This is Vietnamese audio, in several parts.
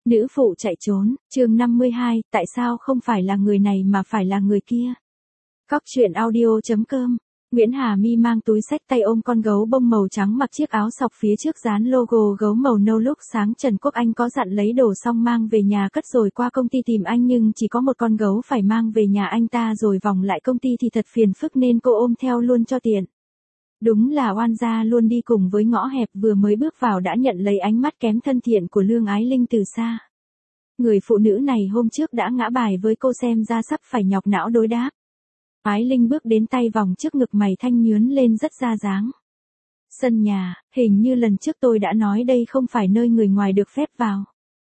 Nữ phụ chạy trốn, chương 52, tại sao không phải là người này mà phải là người kia? Cóc truyện audio.com. Nguyễn Hà My mang túi xách tay ôm con gấu bông màu trắng mặc chiếc áo sọc phía trước dán logo gấu màu nâu. Lúc sáng Trần Quốc Anh có dặn lấy đồ xong mang về nhà cất rồi qua công ty tìm anh, nhưng chỉ có một con gấu phải mang về nhà anh ta rồi vòng lại công ty thì thật phiền phức nên cô ôm theo luôn cho tiện. Đúng là oan gia luôn đi cùng với ngõ hẹp, vừa mới bước vào đã nhận lấy ánh mắt kém thân thiện của Lương Ái Linh từ xa. Người phụ nữ này hôm trước đã ngã bài với cô, xem ra sắp phải nhọc não đối đáp. Ái Linh bước đến, tay vòng trước ngực, mày thanh nhướn lên rất ra dáng. Sân nhà, hình như lần trước tôi đã nói đây không phải nơi người ngoài được phép vào.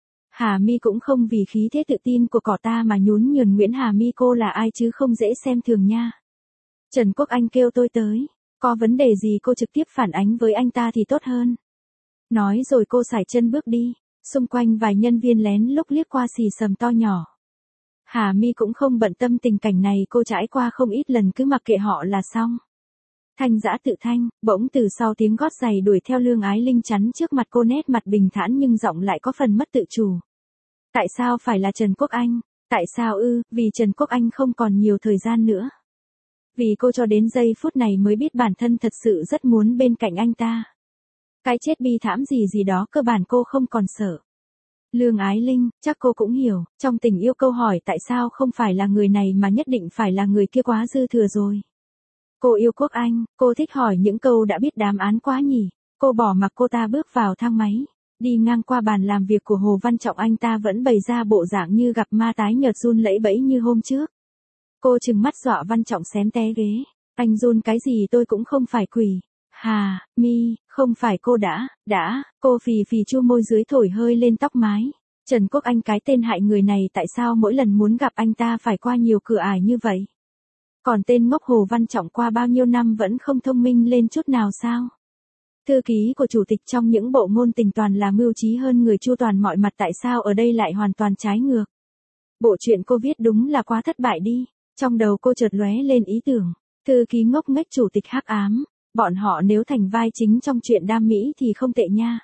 Hà My cũng không vì khí thế tự tin của cỏ ta mà nhún nhường. Nguyễn Hà My, cô là ai chứ không dễ xem thường nha. Trần Quốc Anh kêu tôi tới. Có vấn đề gì cô trực tiếp phản ánh với anh ta thì tốt hơn. Nói rồi cô sải chân bước đi. Xung quanh vài nhân viên lén lúc liếc qua xì xầm to nhỏ. Hà My cũng không bận tâm tình cảnh này, cô trải qua không ít lần cứ mặc kệ họ là xong. Thanh giã tự thanh, bỗng từ sau tiếng gót giày đuổi theo Lương Ái Linh chắn trước mặt cô, nét mặt bình thản nhưng giọng lại có phần mất tự chủ. Tại sao phải là Trần Quốc Anh? Tại sao ư? Vì Trần Quốc Anh không còn nhiều thời gian nữa. Vì cô cho đến giây phút này mới biết bản thân thật sự rất muốn bên cạnh anh ta. Cái chết bi thảm gì đó cơ bản cô không còn sợ. Lương Ái Linh, chắc cô cũng hiểu, trong tình yêu câu hỏi tại sao không phải là người này mà nhất định phải là người kia quá dư thừa rồi. Cô yêu Quốc Anh, cô thích hỏi những câu đã biết đáp án quá nhỉ. Cô bỏ mặc cô ta bước vào thang máy, đi ngang qua bàn làm việc của Hồ Văn Trọng, anh ta vẫn bày ra bộ dạng như gặp ma, tái nhợt run lẩy bẩy như hôm trước. Cô trừng mắt dọa Văn Trọng xém té ghế. Anh run cái gì, tôi cũng không phải quỷ. Hà My, không phải cô đã, cô phì phì chu môi dưới thổi hơi lên tóc mái. Trần Quốc Anh, cái tên hại người này, tại sao mỗi lần muốn gặp anh ta phải qua nhiều cửa ải như vậy? Còn tên ngốc Hồ Văn Trọng qua bao nhiêu năm vẫn không thông minh lên chút nào sao? Thư ký của chủ tịch trong những bộ ngôn tình toàn là mưu trí hơn người, chu toàn mọi mặt, tại sao ở đây lại hoàn toàn trái ngược? Bộ truyện cô viết đúng là quá thất bại đi. Trong đầu cô chợt lóe lên ý tưởng, thư ký ngốc nghếch, chủ tịch hắc ám, bọn họ nếu thành vai chính trong chuyện đam mỹ thì không tệ nha.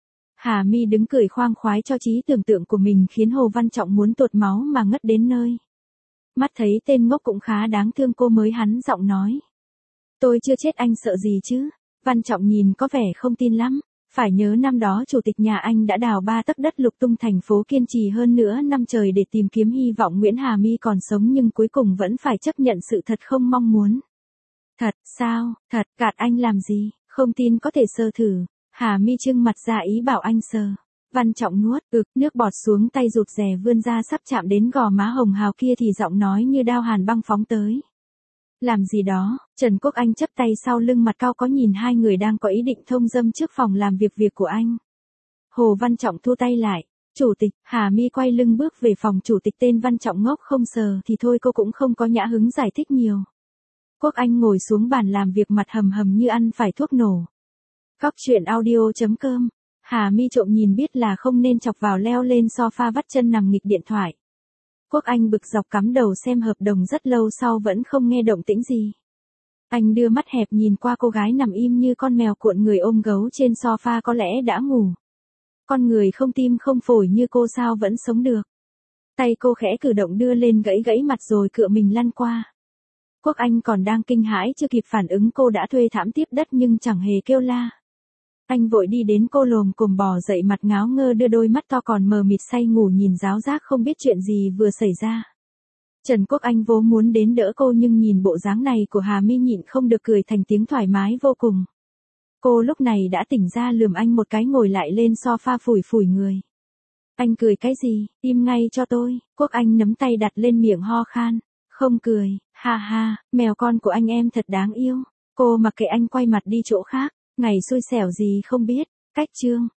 Hà My đứng cười khoang khoái cho trí tưởng tượng của mình, khiến Hồ Văn Trọng muốn tụt máu mà ngất đến nơi. Mắt thấy tên ngốc cũng khá đáng thương, cô mới hắn giọng nói. Tôi chưa chết, anh sợ gì chứ? Văn Trọng nhìn có vẻ không tin lắm. Phải nhớ năm đó chủ tịch nhà anh đã đào 3 tấc đất lục tung thành phố, kiên trì hơn nữa năm trời để tìm kiếm hy vọng Nguyễn Hà My còn sống, nhưng cuối cùng vẫn phải chấp nhận sự thật không mong muốn. Thật sao? Thật, gạt anh làm gì? Không tin có thể sờ thử. Hà My trưng mặt ra ý bảo anh sờ. Văn Trọng nuốt nước bọt xuống, tay rụt rè vươn ra sắp chạm đến gò má hồng hào kia thì giọng nói như đao hàn băng phóng tới. Làm gì đó? Trần Quốc Anh chắp tay sau lưng, mặt cau có nhìn hai người đang có ý định thông dâm trước phòng làm việc của anh. Hồ Văn Trọng thu tay lại. Chủ tịch. Hà My quay lưng bước về phòng chủ tịch. Tên Văn Trọng ngốc không sờ thì thôi, cô cũng không có nhã hứng giải thích nhiều. Quốc Anh ngồi xuống bàn làm việc, mặt hầm hầm như ăn phải thuốc nổ. Cóc truyện audio.com. Hà My trộm nhìn biết là không nên chọc vào, leo lên sofa vắt chân nằm nghịch điện thoại. Quốc Anh bực dọc cắm đầu xem hợp đồng rất lâu sau vẫn không nghe động tĩnh gì. Anh đưa mắt hẹp nhìn qua cô gái nằm im như con mèo cuộn người ôm gấu trên sofa, có lẽ đã ngủ. Con người không tim không phổi như cô sao vẫn sống được. Tay cô khẽ cử động đưa lên gãy mặt rồi cựa mình lăn qua. Quốc Anh còn đang kinh hãi chưa kịp phản ứng, cô đã thuê thảm tiếp đất nhưng chẳng hề kêu la. Anh vội đi đến, cô lồm cồm bò dậy, mặt ngáo ngơ, đưa đôi mắt to còn mờ mịt say ngủ nhìn ráo rác không biết chuyện gì vừa xảy ra. Trần Quốc Anh vốn muốn đến đỡ cô nhưng nhìn bộ dáng này của Hà My nhịn không được cười thành tiếng thoải mái vô cùng. Cô lúc này đã tỉnh ra, lườm anh một cái, ngồi lại lên sofa phủi người. Anh cười cái gì, im ngay cho tôi. Quốc Anh nắm tay đặt lên miệng ho khan. Không cười, ha ha, mèo con của anh em thật đáng yêu. Cô mặc kệ anh, quay mặt đi chỗ khác. Ngày xui xẻo gì không biết. Cách chương.